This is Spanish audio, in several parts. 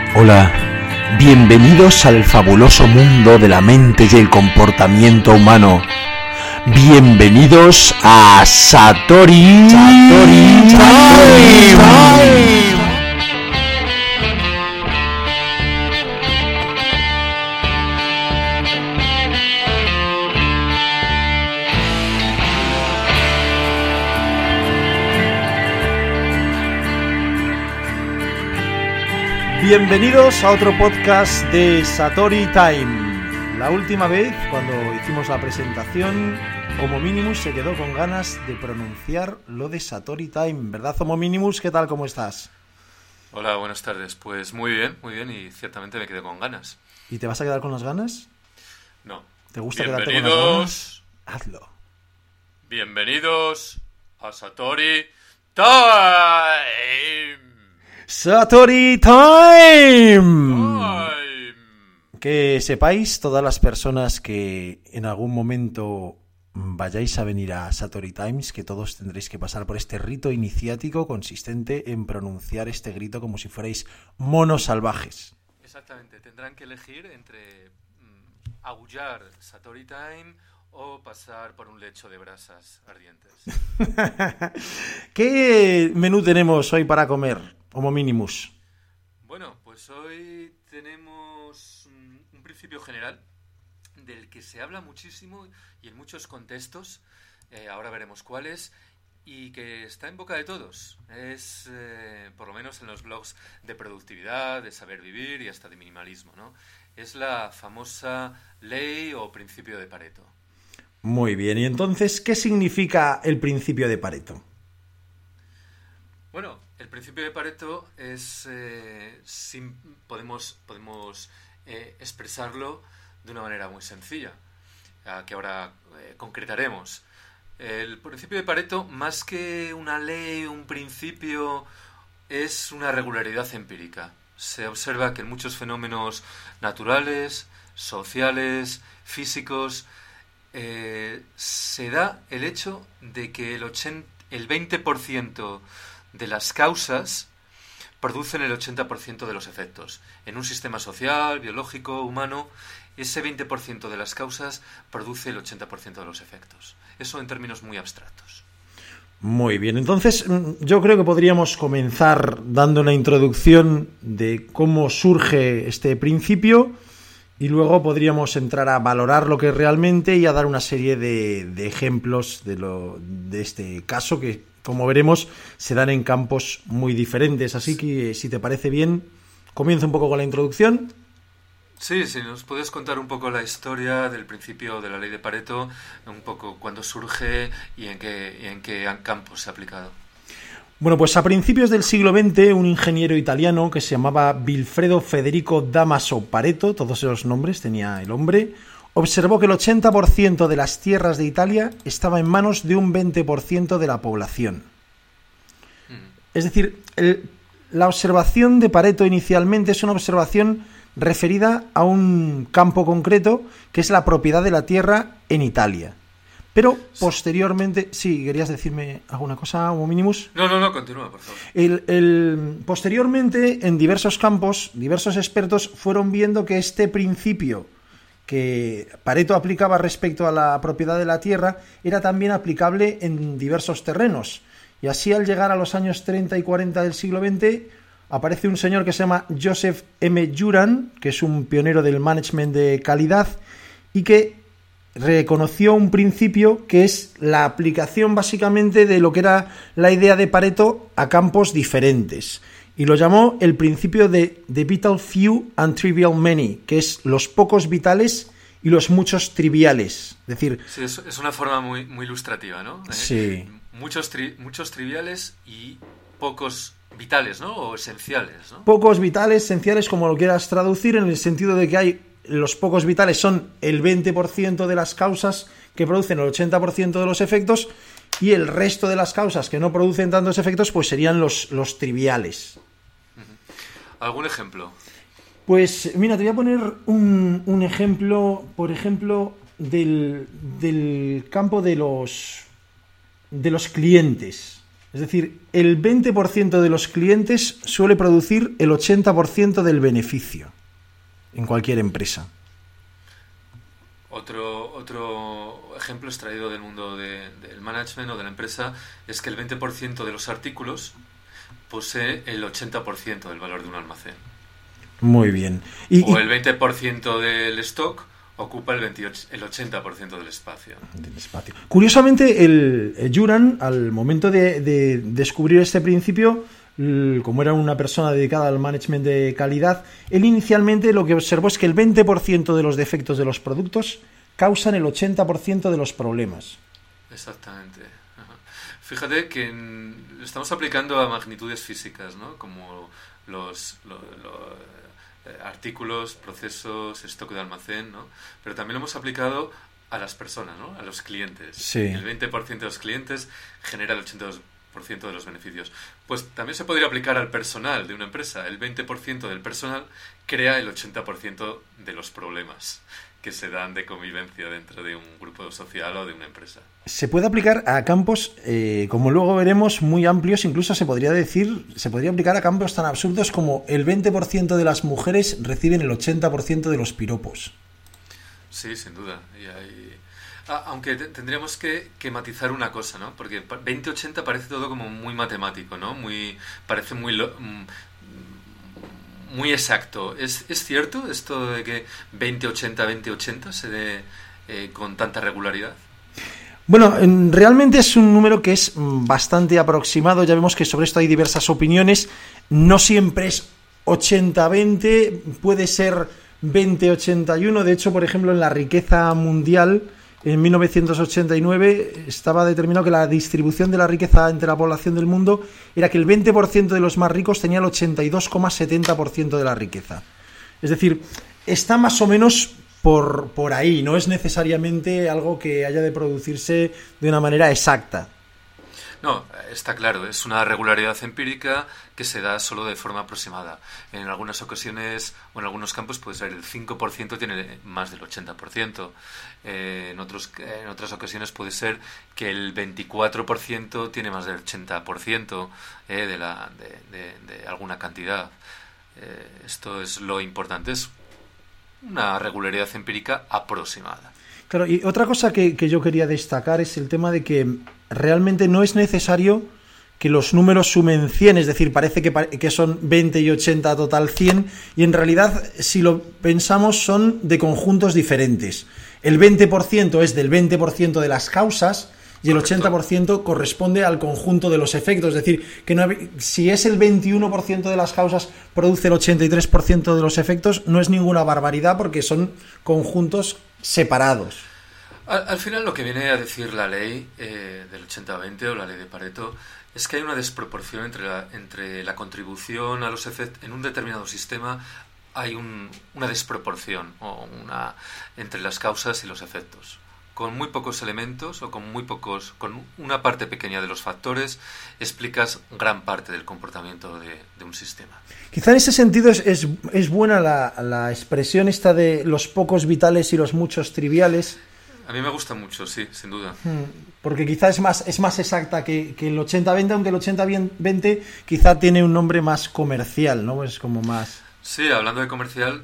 Hola, bienvenidos al fabuloso mundo de la mente y el comportamiento humano. Bienvenidos a Satori Time. Bienvenidos a otro podcast de Satori Time. La última vez, cuando hicimos la presentación, Homo Minimus se quedó con ganas de pronunciar lo de Satori Time. ¿Verdad, Homo Minimus? ¿Qué tal? ¿Cómo estás? Hola, buenas tardes. Pues muy bien y ciertamente me quedé con ganas. ¿Y te vas a quedar con las ganas? No. ¿Te gusta quedarte con las ganas? Hazlo. Bienvenidos a Satori Time. ¡Satori Time! Que sepáis, todas las personas que en algún momento vayáis a venir a Satori Times, que todos tendréis que pasar por este rito iniciático consistente en pronunciar este grito como si fuerais monos salvajes. Exactamente, tendrán que elegir entre aullar Satori Time o pasar por un lecho de brasas ardientes. ¿Qué menú tenemos hoy para comer, Homo Minimus? Bueno, pues hoy tenemos un principio general del que se habla muchísimo y en muchos contextos, ahora veremos cuáles, y que está en boca de todos. Es, por lo menos en los blogs de productividad, de saber vivir y hasta de minimalismo, ¿no? Es la famosa ley o principio de Pareto. Muy bien, y entonces, ¿qué significa el principio de Pareto? Bueno, el principio de Pareto es, podemos expresarlo de una manera muy sencilla, que ahora concretaremos. El principio de Pareto, más que una ley, un principio, es una regularidad empírica. Se observa que en muchos fenómenos naturales, sociales, físicos, se da el hecho de que el 20% de las causas producen el 80% de los efectos. En un sistema social, biológico, humano, ese 20% de las causas produce el 80% de los efectos. Eso en términos muy abstractos. Muy bien, entonces yo creo que podríamos comenzar dando una introducción de cómo surge este principio y luego podríamos entrar a valorar lo que es realmente y a dar una serie de ejemplos de este caso que, como veremos, se dan en campos muy diferentes. Así que, si te parece bien, comienzo un poco con la introducción. Sí, nos puedes contar un poco la historia del principio de la ley de Pareto, un poco cuándo surge y en qué campos se ha aplicado. Bueno, pues a principios del siglo XX, un ingeniero italiano que se llamaba Vilfredo Federico Damaso Pareto, todos esos nombres tenía el hombre, observó que el 80% de las tierras de Italia estaba en manos de un 20% de la población. Es decir, la observación de Pareto inicialmente es una observación referida a un campo concreto que es la propiedad de la tierra en Italia. Pero posteriormente... Sí, ¿querías decirme alguna cosa, Homo Minimus? No, continúa, por favor. Posteriormente, en diversos campos, diversos expertos fueron viendo que este principio que Pareto aplicaba respecto a la propiedad de la tierra era también aplicable en diversos terrenos. Y así, al llegar a los años 30 y 40 del siglo XX, aparece un señor que se llama Joseph M. Juran, que es un pionero del management de calidad y que reconoció un principio que es la aplicación básicamente de lo que era la idea de Pareto a campos diferentes. Y lo llamó el principio de The Vital Few and Trivial Many, que es los pocos vitales y los muchos triviales. Es decir, sí, es una forma muy, muy ilustrativa, ¿no? Sí. Muchos triviales y pocos vitales, ¿no? O esenciales, ¿no? Pocos vitales, esenciales, como lo quieras traducir, en el sentido de que hay los pocos vitales son el 20% de las causas que producen el 80% de los efectos y el resto de las causas que no producen tantos efectos pues serían los triviales. ¿Algún ejemplo? Pues mira, te voy a poner un ejemplo, por ejemplo, del campo de los clientes. Es decir, el 20% de los clientes suele producir el 80% del beneficio en cualquier empresa. Otro ejemplo extraído del mundo del management o de la empresa es que el 20% de los artículos posee el 80% del valor de un almacén. Muy bien. O el 20% del stock ocupa el 80% del espacio. Curiosamente, el Juran, al momento de descubrir este principio, como era una persona dedicada al management de calidad, él inicialmente lo que observó es que el 20% de los defectos de los productos causan el 80% de los problemas. Exactamente. Ajá. Fíjate que lo estamos aplicando a magnitudes físicas, ¿no? Como los artículos, procesos, stock de almacén, ¿no? Pero también lo hemos aplicado a las personas, ¿no? A los clientes. Sí. El 20% de los clientes genera el 82% de los beneficios. Pues también se podría aplicar al personal de una empresa. El 20% del personal crea el 80% de los problemas que se dan de convivencia dentro de un grupo social o de una empresa. Se puede aplicar a campos, como luego veremos, muy amplios. Incluso se podría aplicar a campos tan absurdos como el 20% de las mujeres reciben el 80% de los piropos. Sí, sin duda. Aunque tendríamos que matizar una cosa, ¿no? Porque 20-80 parece todo como muy matemático, ¿no? Parece muy exacto. ¿Es cierto esto de que 20-80 se dé con tanta regularidad? Bueno, realmente es un número que es bastante aproximado. Ya vemos que sobre esto hay diversas opiniones. No siempre es 80-20, puede ser 20-81. De hecho, por ejemplo, en la riqueza mundial, en 1989, estaba determinado que la distribución de la riqueza entre la población del mundo era que el 20% de los más ricos tenía el 82,70% de la riqueza. Es decir, está más o menos por ahí, no es necesariamente algo que haya de producirse de una manera exacta. No, está claro, es una regularidad empírica que se da solo de forma aproximada. En algunas ocasiones o en algunos campos puede ser el 5% tiene más del 80%. En otras ocasiones puede ser que el 24% tiene más del 80% de alguna cantidad. Esto es lo importante, es una regularidad empírica aproximada. Claro, y otra cosa que yo quería destacar es el tema de que realmente no es necesario que los números sumen 100, es decir, parece que son 20 y 80 total 100, y en realidad, si lo pensamos, son de conjuntos diferentes. El 20% es del 20% de las causas y el 80% corresponde al conjunto de los efectos, es decir, que si es el 21% de las causas produce el 83% de los efectos, no es ninguna barbaridad porque son conjuntos separados. Al final lo que viene a decir la ley del 80-20 o la ley de Pareto es que hay una desproporción entre la contribución a los efectos en un determinado sistema. Hay una desproporción entre las causas y los efectos. Con muy pocos elementos o con una parte pequeña de los factores explicas gran parte del comportamiento de un sistema. Quizá en ese sentido es buena la expresión esta de los pocos vitales y los muchos triviales. A mí me gusta mucho, sí, sin duda. Porque quizá es más exacta que el 80-20, aunque el 80-20 quizá tiene un nombre más comercial, ¿no? Es como más... Sí, hablando de comercial,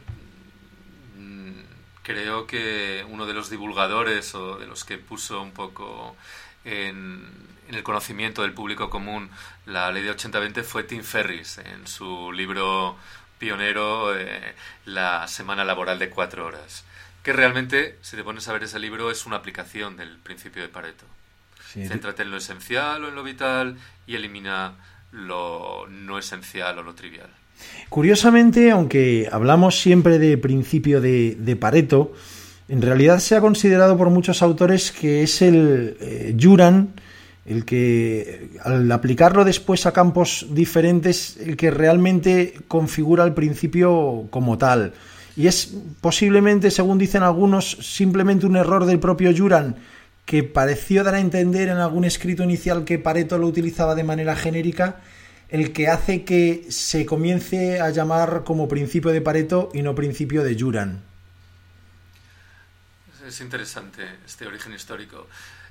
creo que uno de los divulgadores o de los que puso un poco en el conocimiento del público común la ley de 80-20 fue Tim Ferriss en su libro pionero La semana laboral de 4 horas, que realmente, si te pones a ver ese libro, es una aplicación del principio de Pareto. Sí. Céntrate en lo esencial o en lo vital y elimina lo no esencial o lo trivial. Curiosamente, aunque hablamos siempre de principio de Pareto, en realidad se ha considerado por muchos autores que es el Juran, el que al aplicarlo después a campos diferentes, el que realmente configura el principio como tal. Y es posiblemente, según dicen algunos, simplemente un error del propio Juran, que pareció dar a entender en algún escrito inicial que Pareto lo utilizaba de manera genérica, el que hace que se comience a llamar como principio de Pareto y no principio de Juran. Es interesante este origen histórico.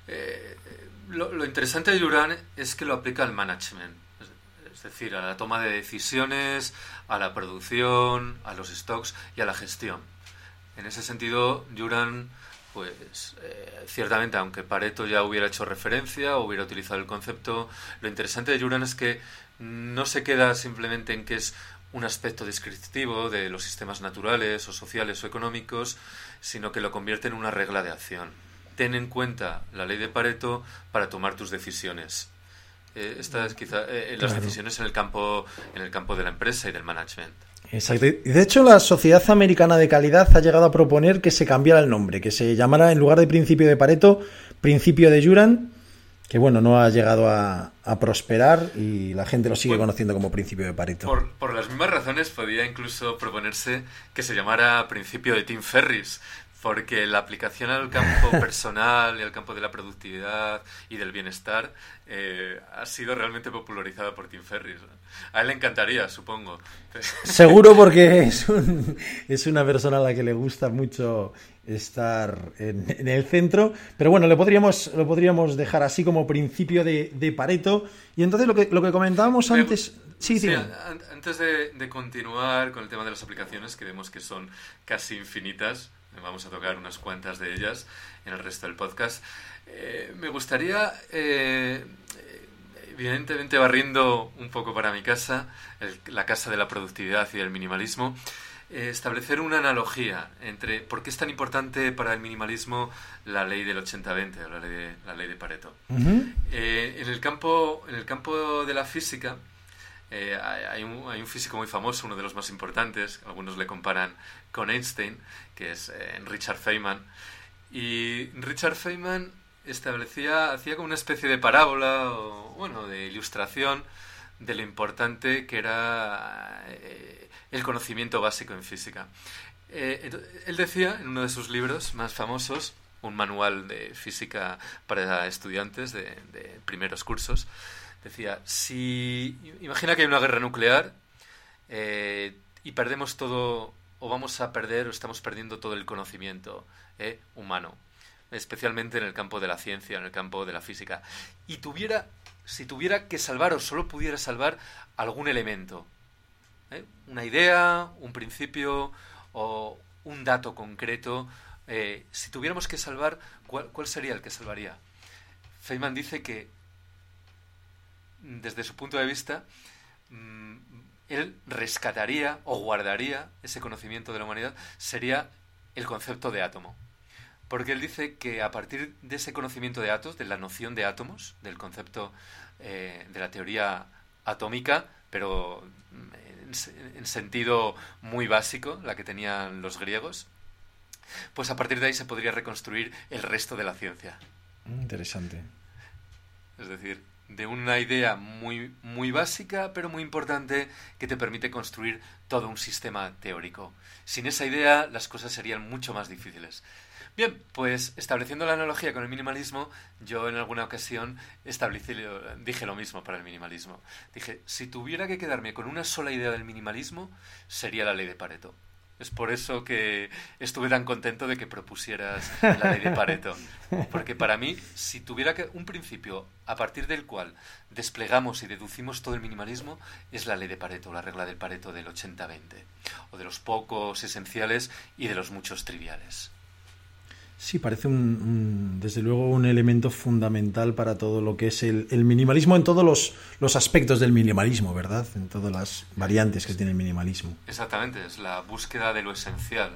Lo interesante de Juran es que lo aplica al management, es decir, a la toma de decisiones, a la producción, a los stocks y a la gestión. En ese sentido, Juran, pues ciertamente, aunque Pareto ya hubiera hecho referencia o hubiera utilizado el concepto, lo interesante de Juran es que no se queda simplemente en que es un aspecto descriptivo de los sistemas naturales o sociales o económicos, sino que lo convierte en una regla de acción. Ten en cuenta la ley de Pareto para tomar tus decisiones. Esta es quizá las decisiones en el campo de la empresa y del management. Exacto. Y de hecho, la Sociedad Americana de Calidad ha llegado a proponer que se cambiara el nombre, que se llamara, en lugar de principio de Pareto, principio de Juran, que bueno, no ha llegado a prosperar y la gente lo sigue conociendo como principio de Pareto. Por las mismas razones podía incluso proponerse que se llamara principio de Tim Ferriss, porque la aplicación al campo personal y al campo de la productividad y del bienestar ha sido realmente popularizada por Tim Ferriss. A él le encantaría, supongo. Seguro, porque es una persona a la que le gusta mucho estar en el centro, pero bueno, lo podríamos dejar así como principio de Pareto. Y entonces lo que comentábamos antes... Sí, antes de continuar con el tema de las aplicaciones, que vemos que son casi infinitas, vamos a tocar unas cuantas de ellas en el resto del podcast, me gustaría, evidentemente barriendo un poco para mi casa, la casa de la productividad y del minimalismo, establecer una analogía entre por qué es tan importante para el minimalismo la ley del 80-20 o la ley de Pareto. Uh-huh. En el campo de la física, hay un físico muy famoso, uno de los más importantes, algunos le comparan con Einstein, que es Richard Feynman. Y Richard Feynman hacía como una especie de parábola o de ilustración de lo importante que era el conocimiento básico en física. Él decía en uno de sus libros más famosos, un manual de física para estudiantes de primeros cursos, decía, imagina que hay una guerra nuclear y perdemos todo, o vamos a perder, o estamos perdiendo todo el conocimiento humano, especialmente en el campo de la ciencia, en el campo de la física. Y si tuviera que salvar, o solo pudiera salvar algún elemento, una idea, un principio o un dato concreto, si tuviéramos que salvar, ¿cuál sería el que salvaría? Feynman dice que desde su punto de vista, él rescataría o guardaría ese conocimiento de la humanidad, sería el concepto de átomo. Porque él dice que a partir de ese conocimiento de átomos, de la noción de átomos, del concepto de la teoría atómica, pero en sentido muy básico, la que tenían los griegos, pues a partir de ahí se podría reconstruir el resto de la ciencia. Interesante. Es decir, de una idea muy, muy básica, pero muy importante, que te permite construir todo un sistema teórico. Sin esa idea, las cosas serían mucho más difíciles. Bien, pues estableciendo la analogía con el minimalismo, yo en alguna ocasión dije lo mismo para el minimalismo. Dije, si tuviera que quedarme con una sola idea del minimalismo, sería la ley de Pareto. Es por eso que estuve tan contento de que propusieras la ley de Pareto. Porque para mí, si tuviera un principio a partir del cual desplegamos y deducimos todo el minimalismo, es la ley de Pareto, la regla del Pareto del 80-20. O de los pocos esenciales y de los muchos triviales. Sí, parece desde luego un elemento fundamental para todo lo que es el minimalismo en todos los aspectos del minimalismo, ¿verdad? En todas las variantes que tiene el minimalismo. Exactamente, es la búsqueda de lo esencial,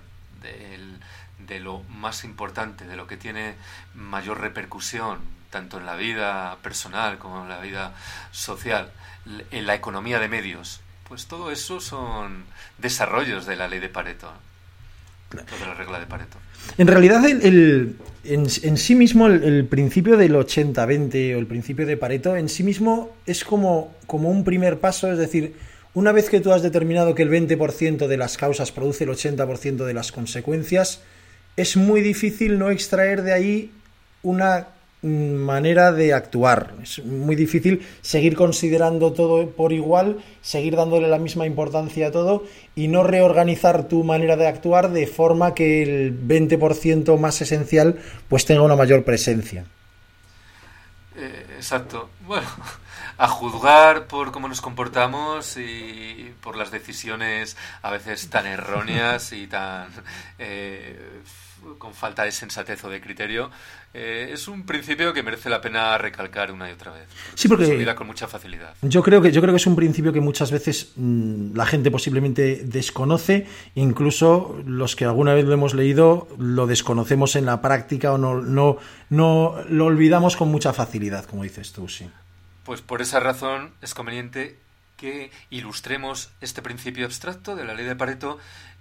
de lo más importante, de lo que tiene mayor repercusión, tanto en la vida personal como en la vida social, en la economía de medios. Pues todo eso son desarrollos de la ley de Pareto, de la regla de Pareto. En realidad, en sí mismo, el principio del 80-20 o el principio de Pareto, en sí mismo es como un primer paso. Es decir, una vez que tú has determinado que el 20% de las causas produce el 80% de las consecuencias, es muy difícil no extraer de ahí una manera de actuar. Es muy difícil seguir considerando todo por igual, seguir dándole la misma importancia a todo y no reorganizar tu manera de actuar de forma que el 20% más esencial pues tenga una mayor presencia. Exacto. Bueno, a juzgar por cómo nos comportamos y por las decisiones a veces tan erróneas y tan con falta de sensatez o de criterio, es un principio que merece la pena recalcar una y otra vez. Sí, porque se olvida con mucha facilidad. Yo creo que es un principio que muchas veces la gente posiblemente desconoce, incluso los que alguna vez lo hemos leído lo desconocemos en la práctica o no lo olvidamos con mucha facilidad, como dices tú, sí. Pues por esa razón es conveniente que ilustremos este principio abstracto de la ley de Pareto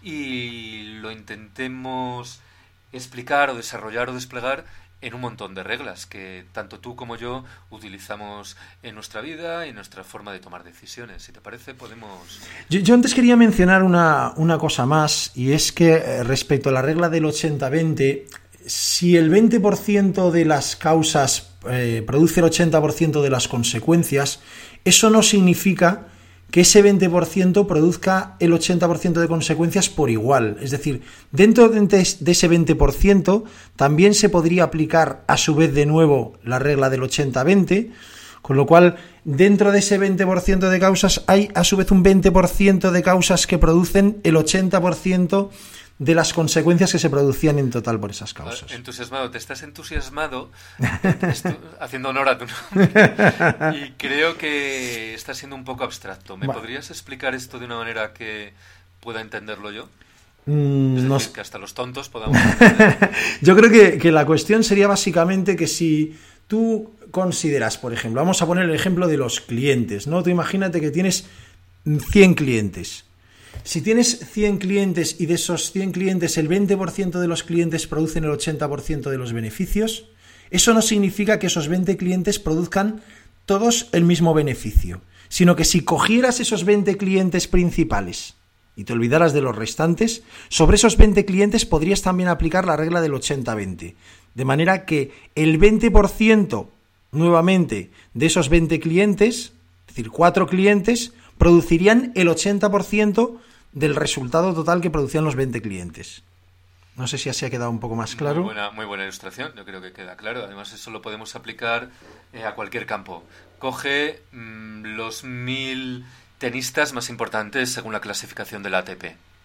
y lo intentemos explicar o desarrollar o desplegar en un montón de reglas que tanto tú como yo utilizamos en nuestra vida y en nuestra forma de tomar decisiones. Si te parece, podemos... Yo antes quería mencionar una cosa más, y es que respecto a la regla del 80-20, si el 20% de las causas produce el 80% de las consecuencias, eso no significa que ese 20% produzca el 80% de consecuencias por igual. Es decir, dentro de ese 20% también se podría aplicar a su vez de nuevo la regla del 80-20, con lo cual dentro de ese 20% de causas hay a su vez un 20% de causas que producen el 80% de las consecuencias que se producían en total por esas causas. Entusiasmado, te estás entusiasmado haciendo honor a tu nombre y creo que está siendo un poco abstracto. ¿Me podrías explicar esto de una manera que pueda entenderlo yo? Es decir, que hasta los tontos podamos entender. Yo creo que la cuestión sería básicamente que si tú consideras, por ejemplo, vamos a poner el ejemplo de los clientes, ¿no? Tú imagínate que tienes 100 clientes. Si tienes 100 clientes y de esos 100 clientes el 20% de los clientes producen el 80% de los beneficios, eso no significa que esos 20 clientes produzcan todos el mismo beneficio, sino que si cogieras esos 20 clientes principales y te olvidaras de los restantes, sobre esos 20 clientes podrías también aplicar la regla del 80-20, de manera que el 20% nuevamente de esos 20 clientes, es decir, 4 clientes, producirían el 80% del resultado total que producían los 20 clientes. No sé si así ha quedado un poco más claro. Muy buena ilustración, yo creo que queda claro. Además, eso lo podemos aplicar a cualquier campo. Coge los 1000 tenistas más importantes según la clasificación del ATP.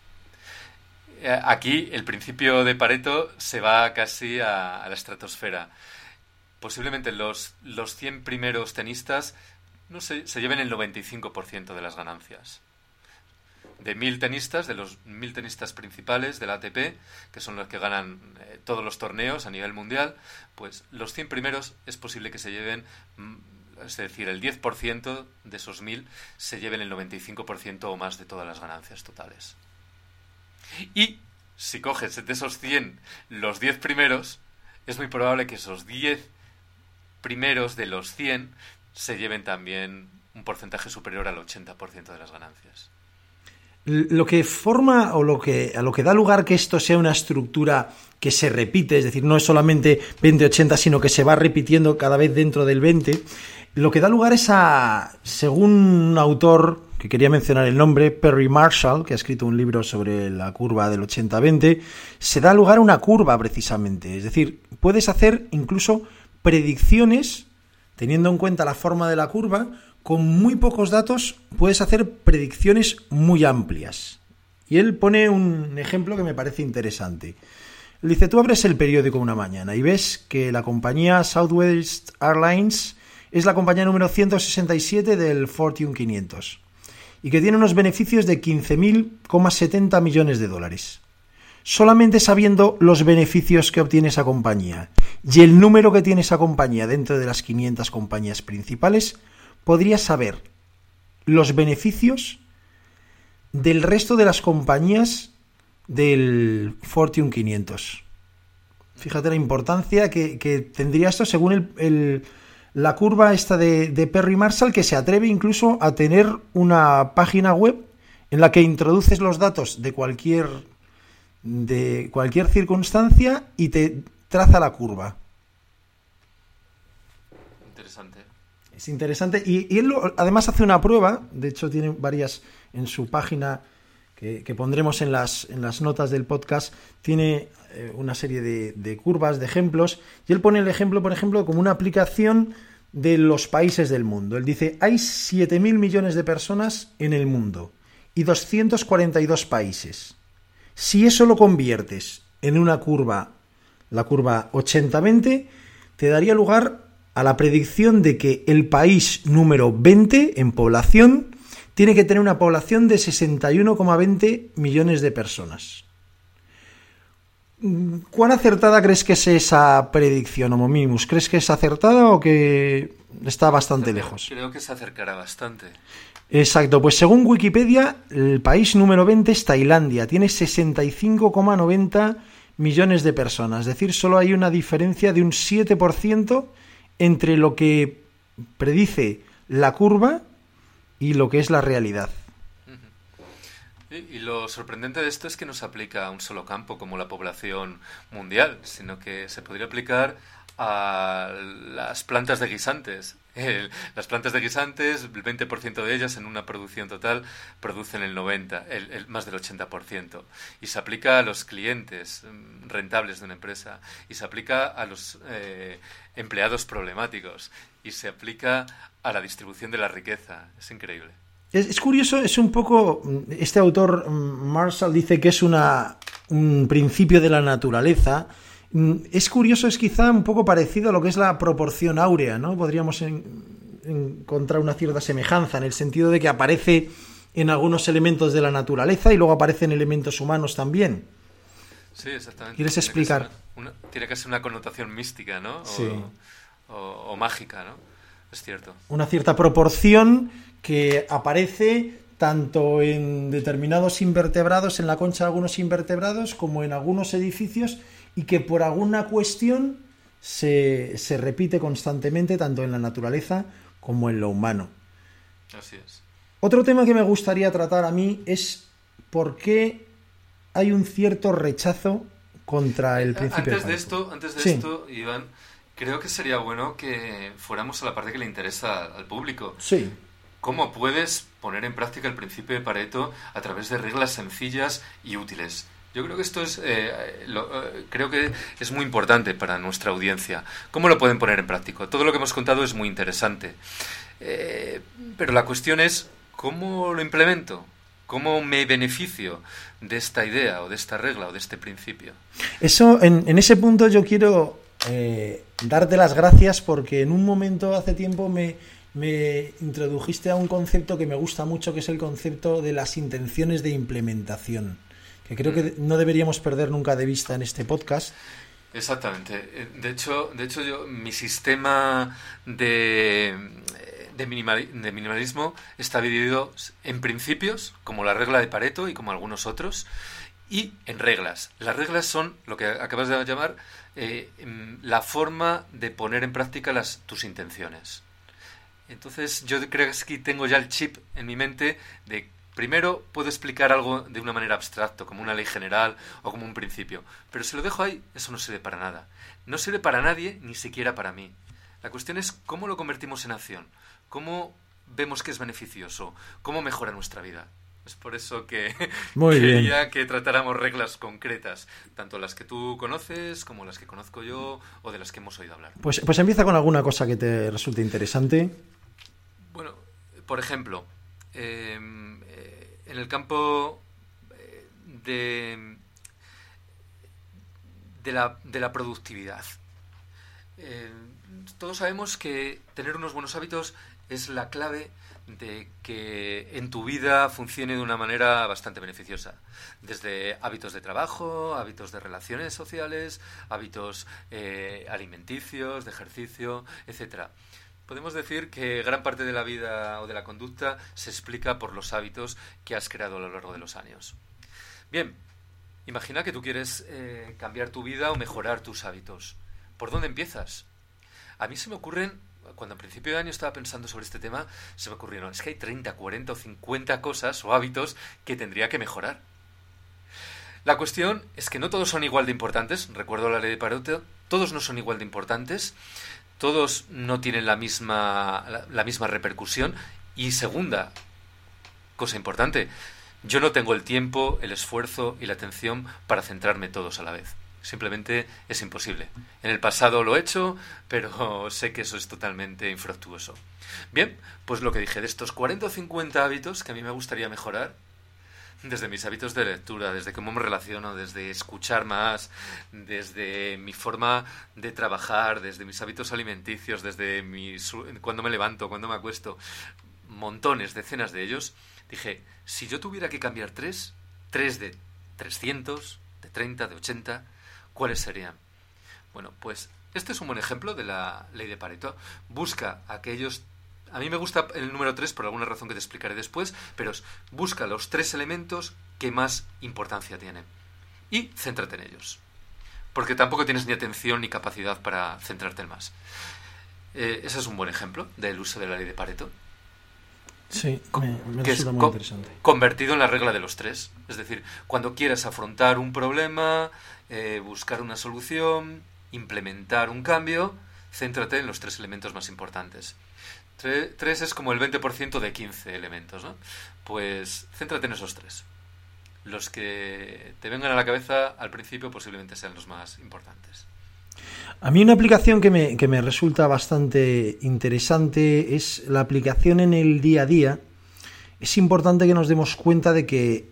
Aquí el principio de Pareto se va casi a la estratosfera. Posiblemente los 100 primeros tenistas se lleven el 95% de las ganancias. De 1000 tenistas, de los 1000 tenistas principales del ATP, que son los que ganan todos los torneos a nivel mundial, pues los 100 primeros es posible que se lleven, es decir, el 10% de esos 1000 se lleven el 95% o más de todas las ganancias totales. Y si coges de esos 100 los 10 primeros, es muy probable que esos 10 primeros de los 100 se lleven también un porcentaje superior al 80% de las ganancias. Lo que forma o a lo que da lugar que esto sea una estructura que se repite, es decir, no es solamente 20-80, sino que se va repitiendo cada vez dentro del 20, lo que da lugar es según un autor que quería mencionar el nombre, Perry Marshall, que ha escrito un libro sobre la curva del 80-20, se da lugar a una curva precisamente, es decir, puedes hacer incluso predicciones teniendo en cuenta la forma de la curva. Con muy pocos datos puedes hacer predicciones muy amplias. Y él pone un ejemplo que me parece interesante. Él dice, tú abres el periódico una mañana y ves que la compañía Southwest Airlines es la compañía número 167 del Fortune 500 y que tiene unos beneficios de 15.070 millones de dólares. Solamente sabiendo los beneficios que obtiene esa compañía y el número que tiene esa compañía dentro de las 500 compañías principales, podrías saber los beneficios del resto de las compañías del Fortune 500. Fíjate la importancia que tendría esto según la curva esta de Perry Marshall, que se atreve incluso a tener una página web en la que introduces los datos de cualquier circunstancia y te traza la curva. Es interesante y él además hace una prueba, de hecho tiene varias en su página que pondremos en las notas del podcast, tiene una serie de curvas, de ejemplos, y él pone el ejemplo, por ejemplo, como una aplicación de los países del mundo. Él dice, hay 7.000 millones de personas en el mundo y 242 países. Si eso lo conviertes en una curva, la curva 80-20, te daría lugar a la predicción de que el país número 20 en población tiene que tener una población de 61,20 millones de personas. ¿Cuán acertada crees que es esa predicción, Homonymous? ¿Crees que es acertada o que está bastante lejos? Creo que se acercará bastante. Exacto, pues según Wikipedia, el país número 20 es Tailandia, tiene 65,90 millones de personas, es decir, solo hay una diferencia de un 7% entre lo que predice la curva y lo que es la realidad. Y lo sorprendente de esto es que no se aplica a un solo campo como la población mundial, sino que se podría aplicar a las plantas de guisantes. Las plantas de guisantes, el 20% de ellas en una producción total producen el 90%, más del 80%. Y se aplica a los clientes rentables de una empresa, y se aplica a los empleados problemáticos, y se aplica a la distribución de la riqueza. Es increíble. Es curioso, es un poco, este autor Marshall dice que es un principio de la naturaleza. Es curioso, es quizá un poco parecido a lo que es la proporción áurea, ¿no? Podríamos encontrar una cierta semejanza en el sentido de que aparece en algunos elementos de la naturaleza y luego aparecen elementos humanos también. Sí, exactamente. ¿Quieres explicar? Tiene que ser una connotación mística, ¿no? Sí. O mágica, ¿no? Es cierto. Una cierta proporción que aparece tanto en determinados invertebrados, en la concha de algunos invertebrados, como en algunos edificios, y que por alguna cuestión se repite constantemente tanto en la naturaleza como en lo humano. Así es. Otro tema que me gustaría tratar a mí es por qué hay un cierto rechazo contra el principio Antes de esto, Iván, creo que sería bueno que fuéramos a la parte que le interesa al público. Sí. ¿Cómo puedes poner en práctica el principio de Pareto a través de reglas sencillas y útiles? Yo creo que esto es, creo que es muy importante para nuestra audiencia. ¿Cómo lo pueden poner en práctica? Todo lo que hemos contado es muy interesante. Pero la cuestión es, ¿cómo lo implemento? ¿Cómo me beneficio de esta idea o de esta regla o de este principio? Eso, en ese punto yo quiero darte las gracias porque en un momento hace tiempo me introdujiste a un concepto que me gusta mucho, que es el concepto de las intenciones de implementación, que creo que no deberíamos perder nunca de vista en este podcast. Exactamente. De hecho mi sistema de minimalismo está dividido en principios, como la regla de Pareto y como algunos otros, y en reglas. Las reglas son lo que acabas de llamar la forma de poner en práctica tus intenciones. Entonces yo creo que aquí tengo ya el chip en mi mente de, primero puedo explicar algo de una manera abstracta, como una ley general o como un principio, pero si lo dejo ahí, eso no sirve para nada. No sirve para nadie, ni siquiera para mí. La cuestión es cómo lo convertimos en acción, cómo vemos que es beneficioso, cómo mejora nuestra vida. Es por eso que quería que tratáramos reglas concretas, tanto las que tú conoces como las que conozco yo o de las que hemos oído hablar. Pues empieza con alguna cosa que te resulte interesante. Bueno, por ejemplo, en el campo de la productividad. Todos sabemos que tener unos buenos hábitos es la clave de que en tu vida funcione de una manera bastante beneficiosa. Desde hábitos de trabajo, hábitos de relaciones sociales, hábitos alimenticios, de ejercicio, etcétera. Podemos decir que gran parte de la vida o de la conducta se explica por los hábitos que has creado a lo largo de los años. Bien, imagina que tú quieres cambiar tu vida o mejorar tus hábitos. ¿Por dónde empiezas? A mí se me ocurren, cuando a principio de año estaba pensando sobre este tema, se me ocurrieron, es que hay 30, 40 o 50 cosas o hábitos que tendría que mejorar. La cuestión es que no todos son igual de importantes. Recuerdo la ley de Pareto, todos no son igual de importantes. Todos no tienen la misma repercusión. Y segunda cosa importante, yo no tengo el tiempo, el esfuerzo y la atención para centrarme todos a la vez. Simplemente es imposible. En el pasado lo he hecho, pero sé que eso es totalmente infructuoso. Bien, pues lo que dije, de estos 40 o 50 hábitos que a mí me gustaría mejorar, desde mis hábitos de lectura, desde cómo me relaciono, desde escuchar más, desde mi forma de trabajar, desde mis hábitos alimenticios, desde cuando me levanto, cuando me acuesto, montones, decenas de ellos, dije, si yo tuviera que cambiar tres de 300, de 30, de 80, ¿cuáles serían? Bueno, pues este es un buen ejemplo de la ley de Pareto. Busca aquellos... A mí me gusta el número 3 por alguna razón que te explicaré después, pero busca los 3 elementos que más importancia tienen y céntrate en ellos. Porque tampoco tienes ni atención ni capacidad para centrarte en más. Ese es un buen ejemplo del uso de la ley de Pareto. Sí, me resulta muy interesante. Convertido en la regla de los 3. Es decir, cuando quieras afrontar un problema, buscar una solución, implementar un cambio, céntrate en los 3 elementos más importantes. 3 es como el 20% de 15 elementos, ¿no? Pues céntrate en esos 3. Los que te vengan a la cabeza al principio posiblemente sean los más importantes. A mí una aplicación que me resulta bastante interesante es la aplicación en el día a día. Es importante que nos demos cuenta de que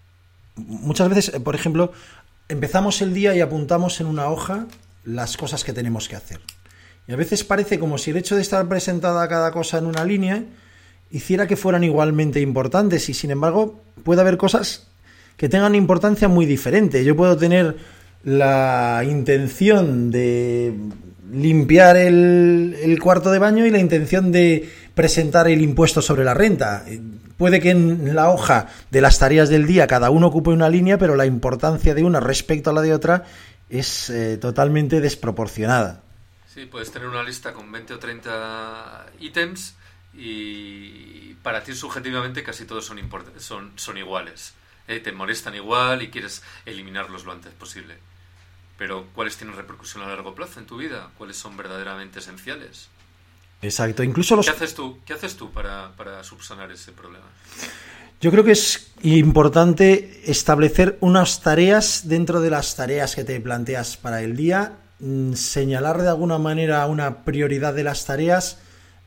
muchas veces, por ejemplo, empezamos el día y apuntamos en una hoja las cosas que tenemos que hacer. Y a veces parece como si el hecho de estar presentada cada cosa en una línea hiciera que fueran igualmente importantes y sin embargo puede haber cosas que tengan importancia muy diferente. Yo puedo tener la intención de limpiar el cuarto de baño y la intención de presentar el impuesto sobre la renta. Puede que en la hoja de las tareas del día cada uno ocupe una línea, pero la importancia de una respecto a la de otra es totalmente desproporcionada. Sí, puedes tener una lista con 20 o 30 ítems y para ti subjetivamente casi todos son iguales. Te molestan igual y quieres eliminarlos lo antes posible. Pero ¿cuáles tienen repercusión a largo plazo en tu vida? ¿Cuáles son verdaderamente esenciales? Exacto. Incluso ¿Qué haces tú para subsanar ese problema? Yo creo que es importante establecer unas tareas dentro de las tareas que te planteas para el día, señalar de alguna manera una prioridad de las tareas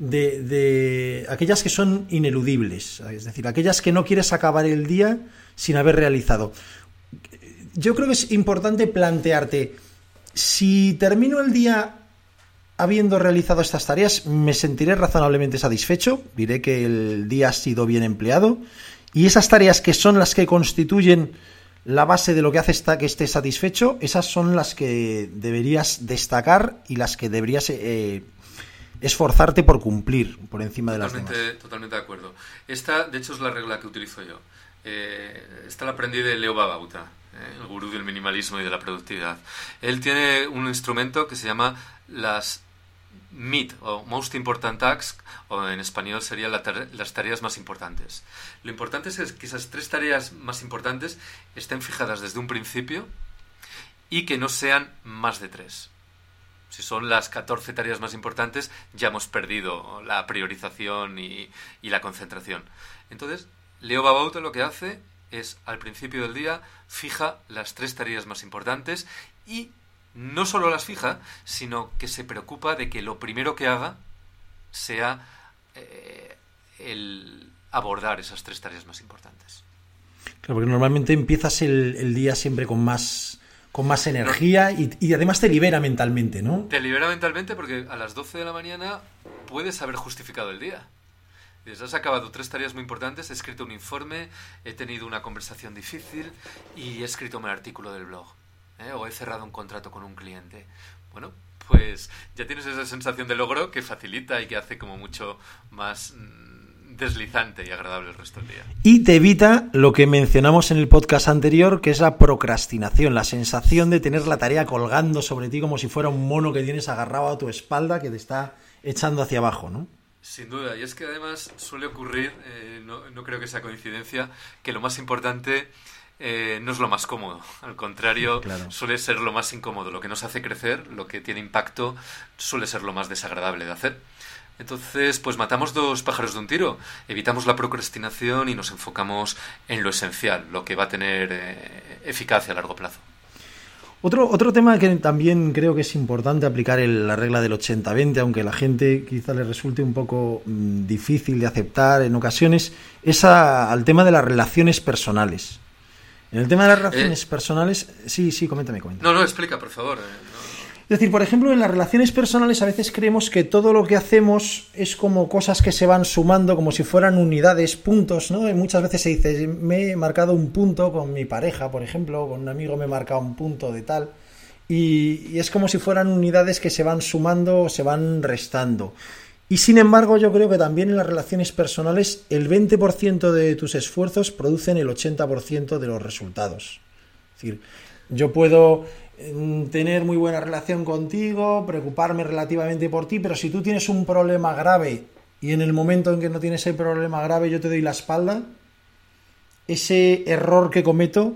de aquellas que son ineludibles, es decir, aquellas que no quieres acabar el día sin haber realizado. Yo creo que es importante plantearte, si termino el día habiendo realizado estas tareas, me sentiré razonablemente satisfecho, diré que el día ha sido bien empleado, y esas tareas que son las que constituyen la base de lo que hace que estés satisfecho, esas son las que deberías destacar y las que deberías esforzarte por cumplir por encima de las demás. Totalmente de acuerdo. Esta, de hecho, es la regla que utilizo yo. Esta la aprendí de Leo Babauta, el gurú del minimalismo y de la productividad. Él tiene un instrumento que se llama las MIT, o Most Important Tasks, o en español serían las tareas más importantes. Lo importante es que esas 3 tareas más importantes estén fijadas desde un principio y que no sean más de 3. Si son las 14 tareas más importantes, ya hemos perdido la priorización y la concentración. Entonces, Leo Babauta lo que hace es, al principio del día, fija las 3 tareas más importantes y no solo las fija, sino que se preocupa de que lo primero que haga sea el abordar esas 3 tareas más importantes. Claro, porque normalmente empiezas el día siempre con más energía y además te libera mentalmente, ¿no? Te libera mentalmente porque a las 12 de la mañana puedes haber justificado el día. Dices, has acabado 3 tareas muy importantes, he escrito un informe, he tenido una conversación difícil y he escrito un artículo del blog. O he cerrado un contrato con un cliente. Bueno, pues ya tienes esa sensación de logro que facilita y que hace como mucho más deslizante y agradable el resto del día. Y te evita lo que mencionamos en el podcast anterior, que es la procrastinación, la sensación de tener la tarea colgando sobre ti como si fuera un mono que tienes agarrado a tu espalda que te está echando hacia abajo, ¿no? Sin duda, y es que además suele ocurrir, no creo que sea coincidencia, que lo más importante no es lo más cómodo, al contrario, claro, suele ser lo más incómodo. Lo que nos hace crecer, lo que tiene impacto, suele ser lo más desagradable de hacer. Entonces, pues matamos 2 pájaros de un tiro, evitamos la procrastinación y nos enfocamos en lo esencial, lo que va a tener eficacia a largo plazo. Otro tema que también creo que es importante aplicar la regla del 80-20, aunque a la gente quizá le resulte un poco difícil de aceptar en ocasiones, es al tema de las relaciones personales. En el tema de las relaciones personales... Sí, coméntame. No, explica, por favor. Es decir, por ejemplo, en las relaciones personales a veces creemos que todo lo que hacemos es como cosas que se van sumando, como si fueran unidades, puntos, ¿no? Y muchas veces se dice, me he marcado un punto con mi pareja, por ejemplo, con un amigo me he marcado un punto de tal, y es como si fueran unidades que se van sumando o se van restando. Y sin embargo, yo creo que también en las relaciones personales el 20% de tus esfuerzos producen el 80% de los resultados. Es decir, yo puedo tener muy buena relación contigo, preocuparme relativamente por ti, pero si tú tienes un problema grave y en el momento en que no tienes el problema grave yo te doy la espalda, ese error que cometo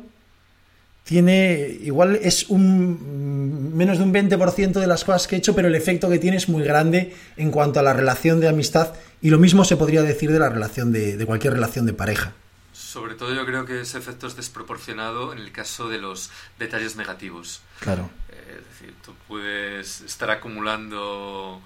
igual es menos de un 20% de las cosas que he hecho, pero el efecto que tiene es muy grande en cuanto a la relación de amistad, y lo mismo se podría decir de la relación de cualquier relación de pareja. Sobre todo yo creo que ese efecto es desproporcionado en el caso de los detalles negativos. Claro. Es decir, tú puedes estar acumulando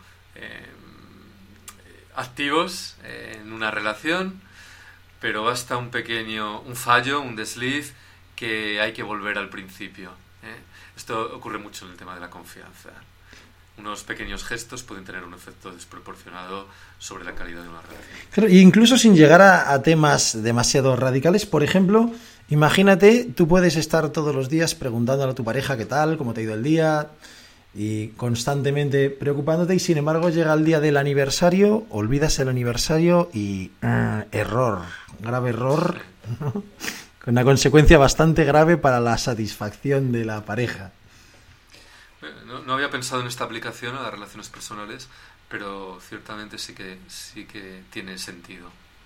activos en una relación, pero basta un fallo, un desliz, que hay que volver al principio. Esto ocurre mucho en el tema de la confianza. Unos pequeños gestos pueden tener un efecto desproporcionado sobre la calidad de una relación. Pero incluso sin llegar a temas demasiado radicales, por ejemplo, imagínate, tú puedes estar todos los días preguntándole a tu pareja qué tal, cómo te ha ido el día, y constantemente preocupándote, y sin embargo llega el día del aniversario, olvidas el aniversario y error, grave error, ¿no? Con una consecuencia bastante grave para la satisfacción de la pareja. No había pensado en esta aplicación a las relaciones personales, pero ciertamente sí que tiene sentido.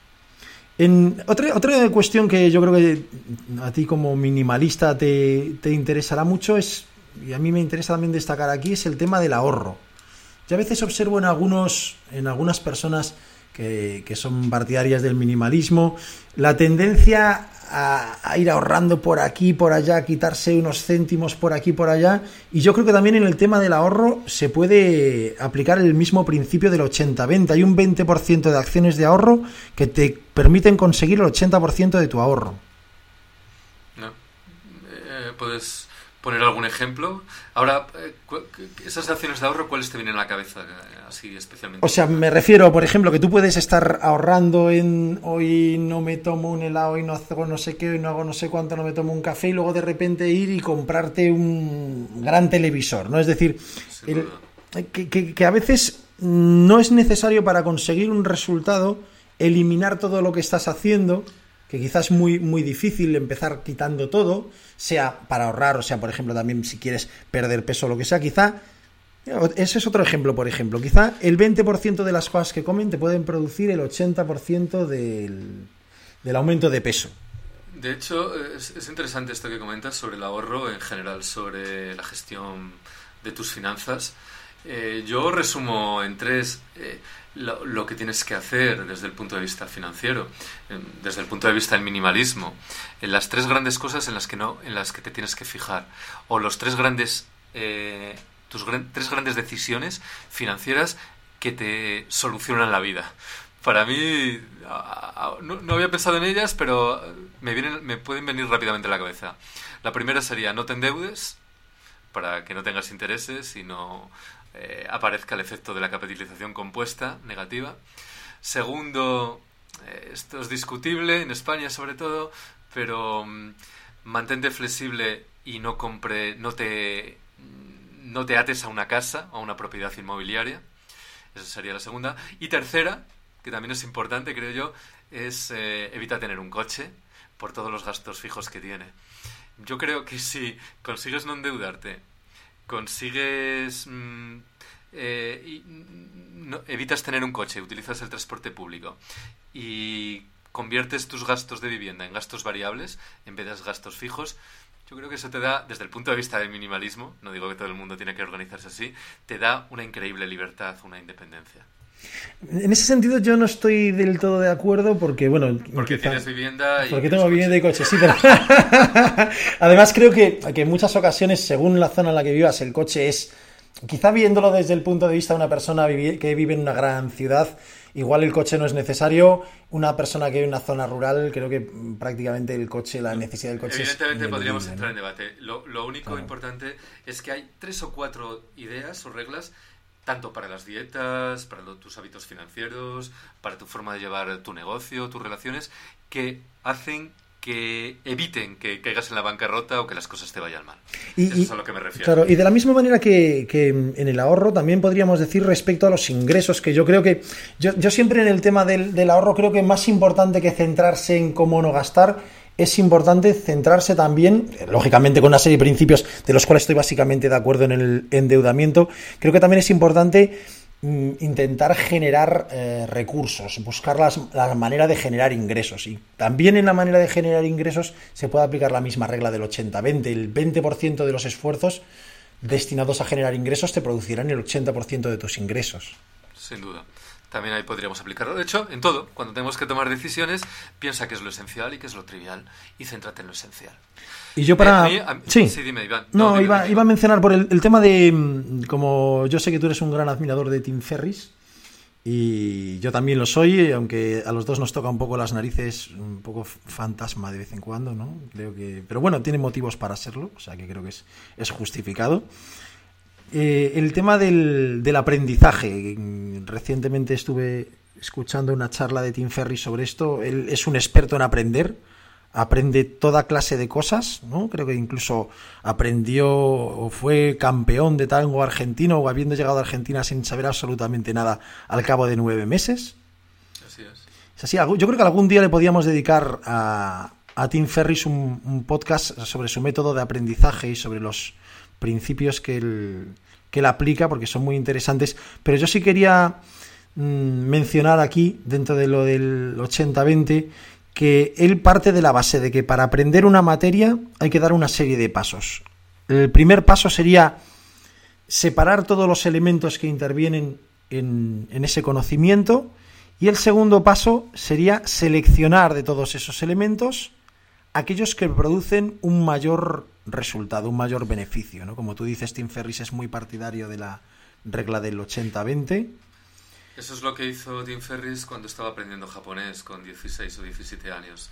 Otra cuestión que yo creo que a ti como minimalista te interesará mucho y a mí me interesa también destacar aquí, es el tema del ahorro. Yo a veces observo en algunas personas que son partidarias del minimalismo, la tendencia a ir ahorrando por aquí, por allá, quitarse unos céntimos por aquí, por allá, y yo creo que también en el tema del ahorro se puede aplicar el mismo principio del 80-20. Hay un 20% de acciones de ahorro que te permiten conseguir el 80% de tu ahorro. ¿Puedes poner algún ejemplo? Ahora, esas acciones de ahorro, ¿cuáles te vienen a la cabeza así especialmente? O sea, me refiero, por ejemplo, que tú puedes estar ahorrando en hoy no me tomo un helado, hoy no hago no sé qué, hoy no hago no sé cuánto, no me tomo un café, y luego de repente ir y comprarte un gran televisor, ¿no? Es decir, que a veces no es necesario para conseguir un resultado eliminar todo lo que estás haciendo, que quizás es muy, muy difícil empezar quitando todo, sea para ahorrar, o sea, por ejemplo, también si quieres perder peso o lo que sea, quizá, ese es otro ejemplo, por ejemplo, quizá el 20% de las cosas que comen te pueden producir el 80% del aumento de peso. De hecho, es interesante esto que comentas sobre el ahorro en general, sobre la gestión de tus finanzas. Yo resumo en tres lo que tienes que hacer desde el punto de vista financiero, desde el punto de vista del minimalismo, en las tres grandes cosas en las que te tienes que fijar, o los tres grandes tres grandes decisiones financieras que te solucionan la vida. Para mí, no había pensado en ellas, pero me pueden venir rápidamente a la cabeza. La primera sería: no te endeudes, para que no tengas intereses y no aparezca el efecto de la capitalización compuesta negativa. Segundo, esto es discutible en España sobre todo, pero mantente flexible y no te ates a una casa o a una propiedad inmobiliaria. Esa sería la segunda. Y tercera, que también es importante, creo yo, es evita tener un coche por todos los gastos fijos que tiene. Yo creo que si consigues no endeudarte, consigues evitas tener un coche, utilizas el transporte público y conviertes tus gastos de vivienda en gastos variables en vez de gastos fijos, yo creo que eso te da, desde el punto de vista del minimalismo, no digo que todo el mundo tiene que organizarse así, te da una increíble libertad, una independencia. En ese sentido yo no estoy del todo de acuerdo porque, bueno... Porque tienes vivienda y... Porque tengo vivienda y coche, sí, pero... Además creo que en muchas ocasiones, según la zona en la que vivas, el coche es... Quizá viéndolo desde el punto de vista de una persona que vive en una gran ciudad, igual el coche no es necesario. Una persona que vive en una zona rural, creo que prácticamente el coche, la necesidad del coche evidentemente es podríamos entrar en ¿no? debate. Lo único importante es que hay 3 o 4 ideas o reglas, tanto para las dietas, para tus hábitos financieros, para tu forma de llevar tu negocio, tus relaciones, que hacen que eviten que caigas en la bancarrota o que las cosas te vayan mal. Eso es a lo que me refiero. Claro, y de la misma manera que en el ahorro, también podríamos decir respecto a los ingresos, que yo creo que... Yo siempre en el tema del ahorro creo que más importante que centrarse en cómo no gastar, es importante centrarse también, lógicamente con una serie de principios de los cuales estoy básicamente de acuerdo en el endeudamiento, creo que también es importante intentar generar recursos, buscar la manera de generar ingresos. Y también en la manera de generar ingresos se puede aplicar la misma regla del 80-20. El 20% de los esfuerzos destinados a generar ingresos te producirán el 80% de tus ingresos. Sin duda. También ahí podríamos aplicarlo. De hecho, en todo, cuando tenemos que tomar decisiones, piensa qué es lo esencial y qué es lo trivial, y céntrate en lo esencial. Y yo para... Sí, dime, Iván. No, iba a mencionar por el tema de... Como yo sé que tú eres un gran admirador de Tim Ferriss, y yo también lo soy, aunque a los dos nos toca un poco las narices, un poco fantasma de vez en cuando, ¿no? Creo que... Pero bueno, tiene motivos para serlo, o sea que creo que es justificado. El tema del aprendizaje. Recientemente estuve escuchando una charla de Tim Ferriss sobre esto. Él es un experto en aprender. Aprende toda clase de cosas, ¿no? Creo que incluso aprendió o fue campeón de tango argentino, o habiendo llegado a Argentina sin saber absolutamente nada al cabo de 9 meses. Así es. Es así. Yo creo que algún día le podíamos dedicar a Tim Ferriss un podcast sobre su método de aprendizaje y sobre los principios que él aplica, porque son muy interesantes. Pero yo sí quería mencionar aquí, dentro de lo del 80-20, que él parte de la base de que para aprender una materia hay que dar una serie de pasos. El primer paso sería separar todos los elementos que intervienen en ese conocimiento, y el segundo paso sería seleccionar de todos esos elementos aquellos que producen un mayor resultado, un mayor beneficio, ¿no? Como tú dices, Tim Ferriss es muy partidario de la regla del 80-20. Eso es lo que hizo Tim Ferriss cuando estaba aprendiendo japonés con 16 o 17 años.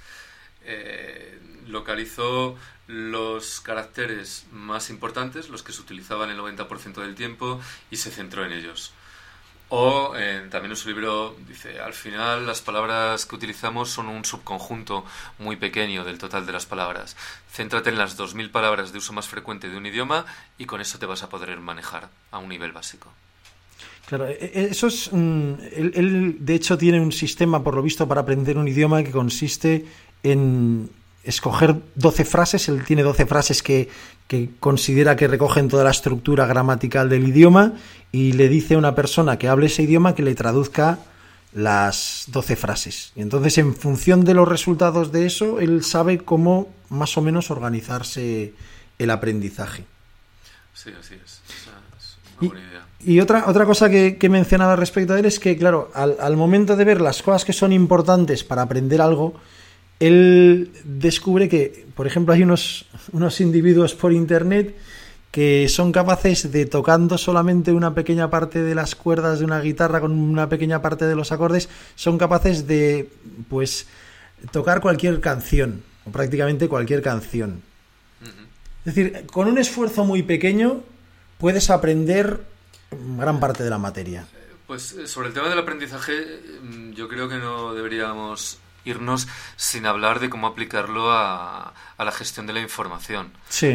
Localizó los caracteres más importantes, los que se utilizaban el 90% del tiempo, y se centró en ellos. O también en su libro dice, al final las palabras que utilizamos son un subconjunto muy pequeño del total de las palabras. Céntrate en las 2000 palabras de uso más frecuente de un idioma y con eso te vas a poder manejar a un nivel básico. Claro, eso es... Él de hecho tiene un sistema, por lo visto, para aprender un idioma que consiste en escoger 12 frases. Él tiene 12 frases que considera que recogen toda la estructura gramatical del idioma, y le dice a una persona que hable ese idioma que le traduzca las 12 frases. Y entonces, en función de los resultados de eso, él sabe cómo más o menos organizarse el aprendizaje. Sí, así es. Es una buena idea. Y otra cosa que mencionaba respecto a él es que, claro, al momento de ver las cosas que son importantes para aprender algo, él descubre que, por ejemplo, hay unos individuos por internet que son capaces de, tocando solamente una pequeña parte de las cuerdas de una guitarra con una pequeña parte de los acordes, son capaces de, pues, tocar cualquier canción, o prácticamente cualquier canción. Es decir, con un esfuerzo muy pequeño puedes aprender gran parte de la materia. Pues sobre el tema del aprendizaje, yo creo que no deberíamos irnos sin hablar de cómo aplicarlo a la gestión de la información. Sí.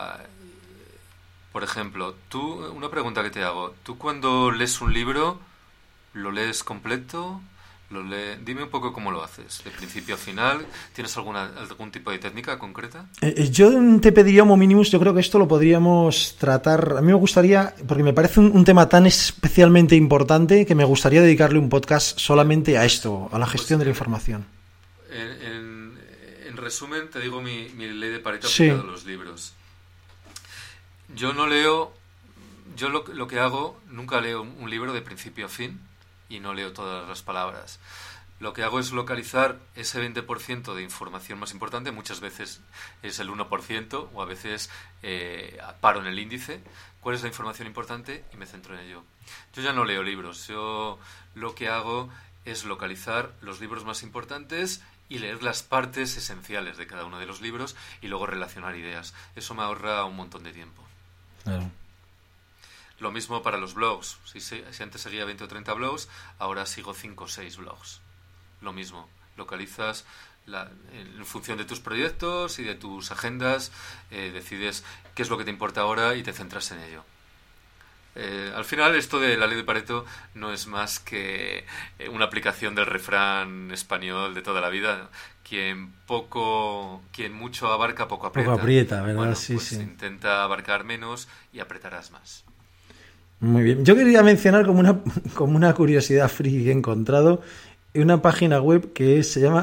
Por ejemplo, una pregunta que te hago. ¿Tú cuando lees un libro, lo lees completo? Dime un poco cómo lo haces, de principio a final. ¿Tienes algún tipo de técnica concreta? Yo te pediría como mínimo, yo creo que esto lo podríamos tratar. A mí me gustaría, porque me parece un tema tan especialmente importante, que me gustaría dedicarle un podcast solamente a esto, a la gestión de la información. En resumen, te digo mi ley de Pareto Sí. aplicada a los libros. Yo no leo, lo que hago, nunca leo un libro de principio a fin. y no leo todas las palabras. Lo que hago es localizar ese 20% de información más importante, muchas veces es el 1% o a veces paro en el índice, cuál es la información importante y me centro en ello. Yo ya no leo libros, yo lo que hago es localizar los libros más importantes y leer las partes esenciales de cada uno de los libros y luego relacionar ideas. Eso me ahorra un montón de tiempo. Claro. Lo mismo para los blogs. Si antes seguía 20 o 30 blogs, ahora sigo 5 o 6 blogs. Lo mismo, localizas en función de tus proyectos y de tus agendas, decides qué es lo que te importa ahora y te centras en ello. Al final, esto de la ley de Pareto no es más que una aplicación del refrán español de toda la vida. Quien mucho abarca, poco aprieta. Poco aprieta, ¿verdad? Bueno, sí, pues sí. intenta abarcar menos y apretarás más. Muy bien. Yo quería mencionar como una curiosidad friki que he encontrado una página web que se llama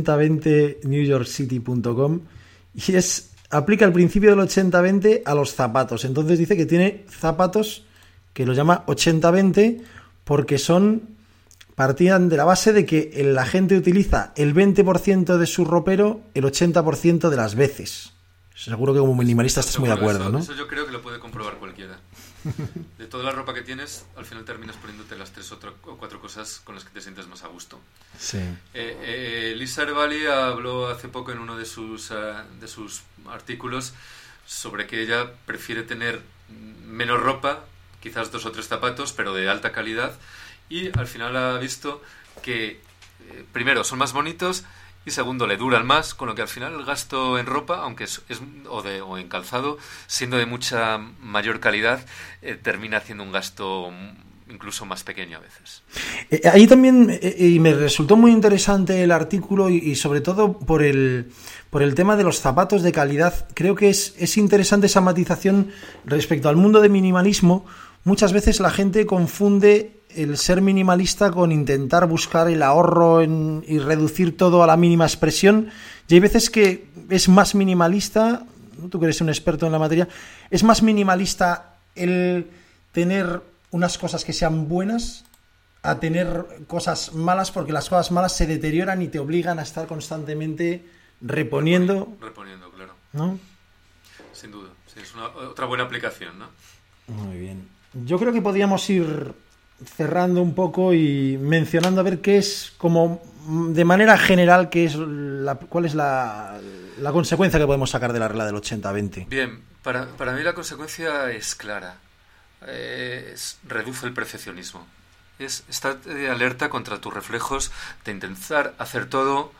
8020newyorkcity.com y aplica el principio del 80-20 a los zapatos. Entonces dice que tiene zapatos que los llama 80-20 porque partían de la base de que la gente utiliza el 20% de su ropero el 80% de las veces. Seguro que como minimalista estás muy de acuerdo, ¿no? Eso yo creo que lo puede comprobar cualquiera. De toda la ropa que tienes, al final terminas poniéndote las 3 o 4 cosas con las que te sientes más a gusto. Sí. Lisa Arevalo habló hace poco en uno de sus artículos sobre que ella prefiere tener menos ropa, quizás 2 o 3 zapatos, pero de alta calidad, y al final ha visto que primero son más bonitos y segundo le duran más, con lo que al final el gasto en ropa, aunque o en calzado, siendo de mucha mayor calidad, termina haciendo un gasto incluso más pequeño a veces. Ahí también, y me resultó muy interesante el artículo y sobre todo por el tema de los zapatos de calidad. Creo que es interesante esa matización respecto al mundo de minimalismo. Muchas veces la gente confunde el ser minimalista con intentar buscar el ahorro y reducir todo a la mínima expresión. Y hay veces que es más minimalista, tú que eres un experto en la materia, es más minimalista el tener unas cosas que sean buenas a tener cosas malas, porque las cosas malas se deterioran y te obligan a estar constantemente reponiendo. Reponiendo, claro. ¿No? Sin duda. Sí, es otra buena aplicación, ¿no? Muy bien. Yo creo que podríamos ir cerrando un poco y mencionando a ver qué es, como de manera general, cuál es la consecuencia que podemos sacar de la regla del 80-20. Bien, para mí la consecuencia es clara. Reduce el perfeccionismo. Estar de alerta contra tus reflejos de intentar hacer todo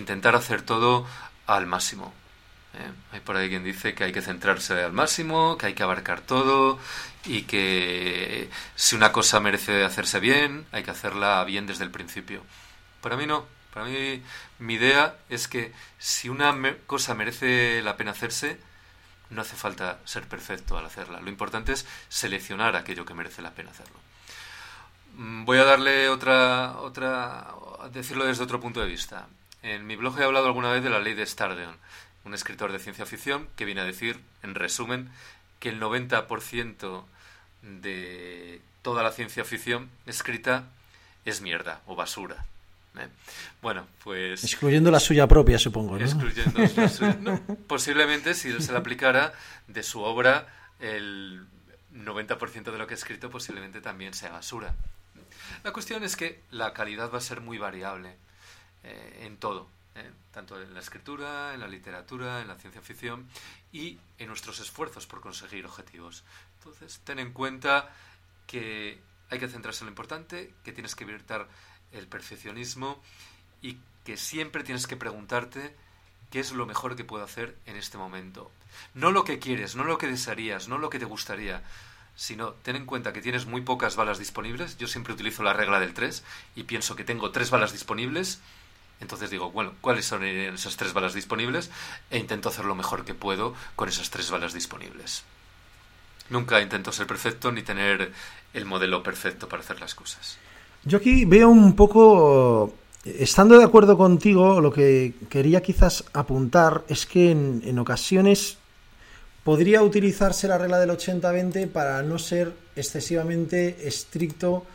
al máximo. Hay por ahí quien dice que hay que centrarse al máximo, que hay que abarcar todo y que si una cosa merece hacerse bien, hay que hacerla bien desde el principio. Para mí no. Para mí mi idea es que si una cosa merece la pena hacerse, no hace falta ser perfecto al hacerla. Lo importante es seleccionar aquello que merece la pena hacerlo. Voy a darle decirlo desde otro punto de vista. En mi blog he hablado alguna vez de la ley de Stardon, un escritor de ciencia ficción que viene a decir, en resumen, que el 90% de toda la ciencia ficción escrita es mierda o basura. Bueno, pues... Excluyendo la suya propia, supongo, ¿no? Excluyendo la suya. No, posiblemente, si se le aplicara de su obra, el 90% de lo que ha escrito posiblemente también sea basura. La cuestión es que la calidad va a ser muy variable en todo. Tanto en la escritura, en la literatura, en la ciencia ficción y en nuestros esfuerzos por conseguir objetivos. Entonces, ten en cuenta que hay que centrarse en lo importante, que tienes que evitar el perfeccionismo y que siempre tienes que preguntarte qué es lo mejor que puedo hacer en este momento. No lo que quieres, no lo que desearías, no lo que te gustaría, sino ten en cuenta que tienes muy pocas balas disponibles. Yo siempre utilizo la regla del 3 y pienso que tengo 3 balas disponibles. Entonces digo, bueno, ¿cuáles son esas 3 balas disponibles? E intento hacer lo mejor que puedo con esas 3 balas disponibles. Nunca intento ser perfecto ni tener el modelo perfecto para hacer las cosas. Yo aquí veo un poco, estando de acuerdo contigo, lo que quería quizás apuntar es que en ocasiones podría utilizarse la regla del 80-20 para no ser excesivamente estricto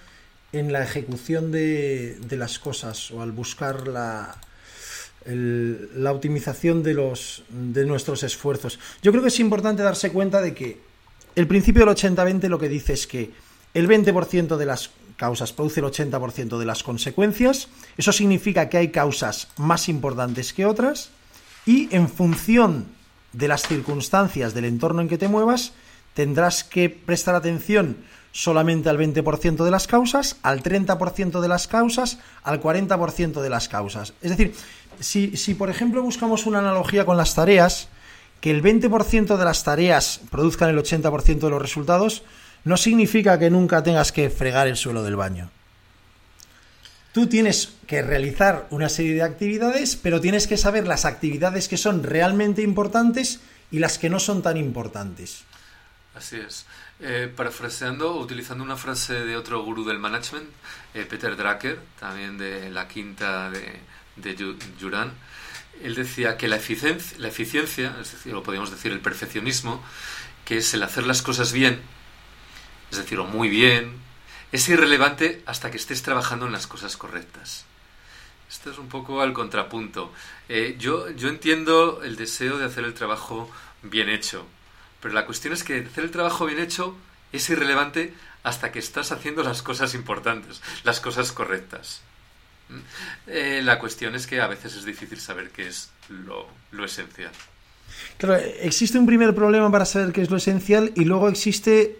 en la ejecución de las cosas o al buscar la optimización de nuestros esfuerzos. Yo creo que es importante darse cuenta de que el principio del 80-20 lo que dice es que el 20% de las causas produce el 80% de las consecuencias. Eso significa que hay causas más importantes que otras y en función de las circunstancias del entorno en que te muevas tendrás que prestar atención solamente al 20% de las causas, al 30% de las causas, al 40% de las causas. Es decir, si por ejemplo buscamos una analogía con las tareas, que el 20% de las tareas produzcan el 80% de los resultados, no significa que nunca tengas que fregar el suelo del baño. Tú tienes que realizar una serie de actividades, pero tienes que saber las actividades que son realmente importantes y las que no son tan importantes. Así es. Parafraseando, utilizando una frase de otro gurú del management, Peter Drucker, también de la quinta de Juran, él decía que la eficiencia, es decir, o podríamos decir el perfeccionismo, que es el hacer las cosas bien, es decir, o muy bien, es irrelevante hasta que estés trabajando en las cosas correctas. Esto es un poco al contrapunto. Yo entiendo el deseo de hacer el trabajo bien hecho, pero la cuestión es que hacer el trabajo bien hecho es irrelevante hasta que estás haciendo las cosas importantes, las cosas correctas. La cuestión es que a veces es difícil saber qué es lo esencial. Claro, existe un primer problema para saber qué es lo esencial y luego existe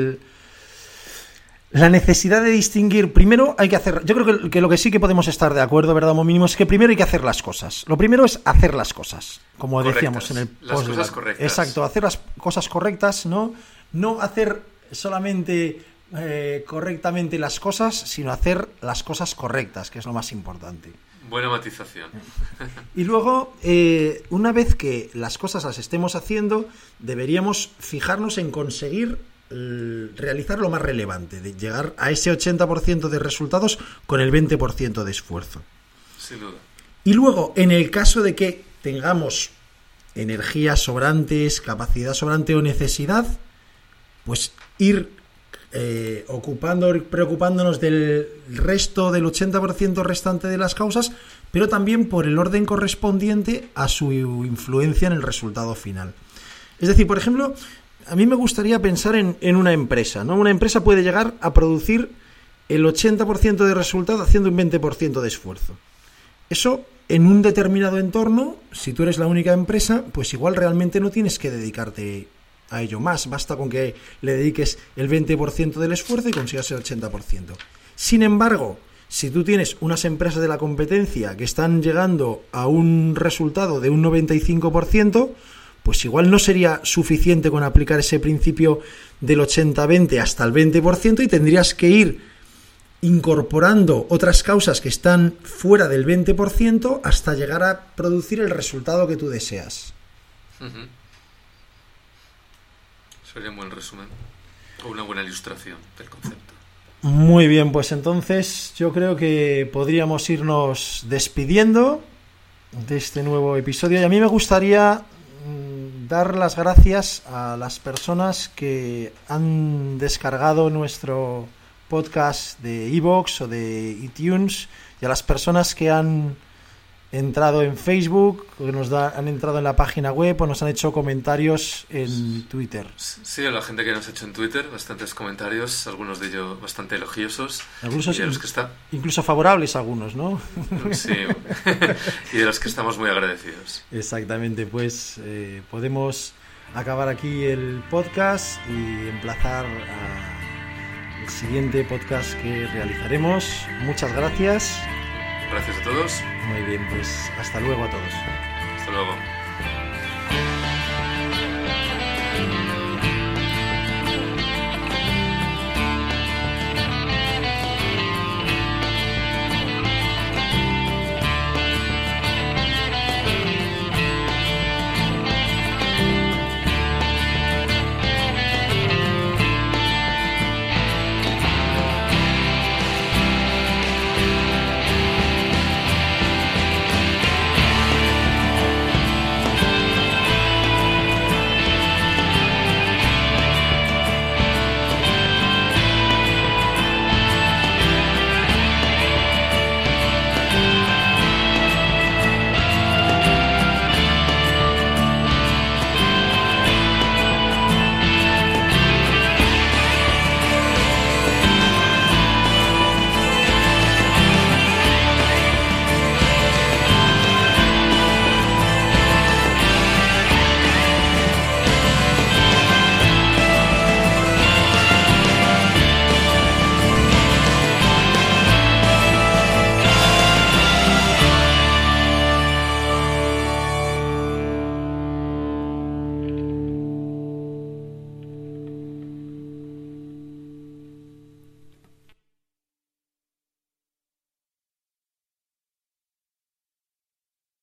la necesidad de distinguir. Primero hay que hacer, yo creo que lo que sí que podemos estar de acuerdo, ¿verdad, Mo mínimo? Es que primero hay que hacer las cosas. Lo primero es hacer las cosas, como correctas, decíamos en el post. Las cosas correctas. Exacto, hacer las cosas correctas, no hacer solamente correctamente las cosas, sino hacer las cosas correctas, que es lo más importante. Buena matización. Y luego, una vez que las cosas las estemos haciendo, deberíamos fijarnos en conseguir realizar lo más relevante, de llegar a ese 80% de resultados con el 20% de esfuerzo. Sin duda. Y luego, en el caso de que tengamos energías sobrantes, capacidad sobrante o necesidad, pues ir preocupándonos del resto del 80% restante de las causas, pero también por el orden correspondiente a su influencia en el resultado final. Es decir, por ejemplo, a mí me gustaría pensar en una empresa, ¿no? Una empresa puede llegar a producir el 80% de resultado haciendo un 20% de esfuerzo. Eso, en un determinado entorno, si tú eres la única empresa, pues igual realmente no tienes que dedicarte a ello más. Basta con que le dediques el 20% del esfuerzo y consigas el 80%. Sin embargo, si tú tienes unas empresas de la competencia que están llegando a un resultado de un 95%, pues igual no sería suficiente con aplicar ese principio del 80-20 hasta el 20% y tendrías que ir incorporando otras causas que están fuera del 20% hasta llegar a producir el resultado que tú deseas. Uh-huh. Sería un buen resumen o una buena ilustración del concepto. Muy bien, pues entonces yo creo que podríamos irnos despidiendo de este nuevo episodio y a mí me gustaría dar las gracias a las personas que han descargado nuestro podcast de iVoox o de iTunes y a las personas que han entrado en Facebook, que han entrado en la página web o nos han hecho comentarios en Twitter. Sí, a la gente que nos ha hecho en Twitter, bastantes comentarios, algunos de ellos bastante elogiosos. Algunos y de los que incluso favorables algunos, ¿no? Sí, y de los que estamos muy agradecidos. Exactamente, pues podemos acabar aquí el podcast y emplazar al siguiente podcast que realizaremos. Muchas gracias. Gracias a todos. Muy bien, pues hasta luego a todos. Hasta luego.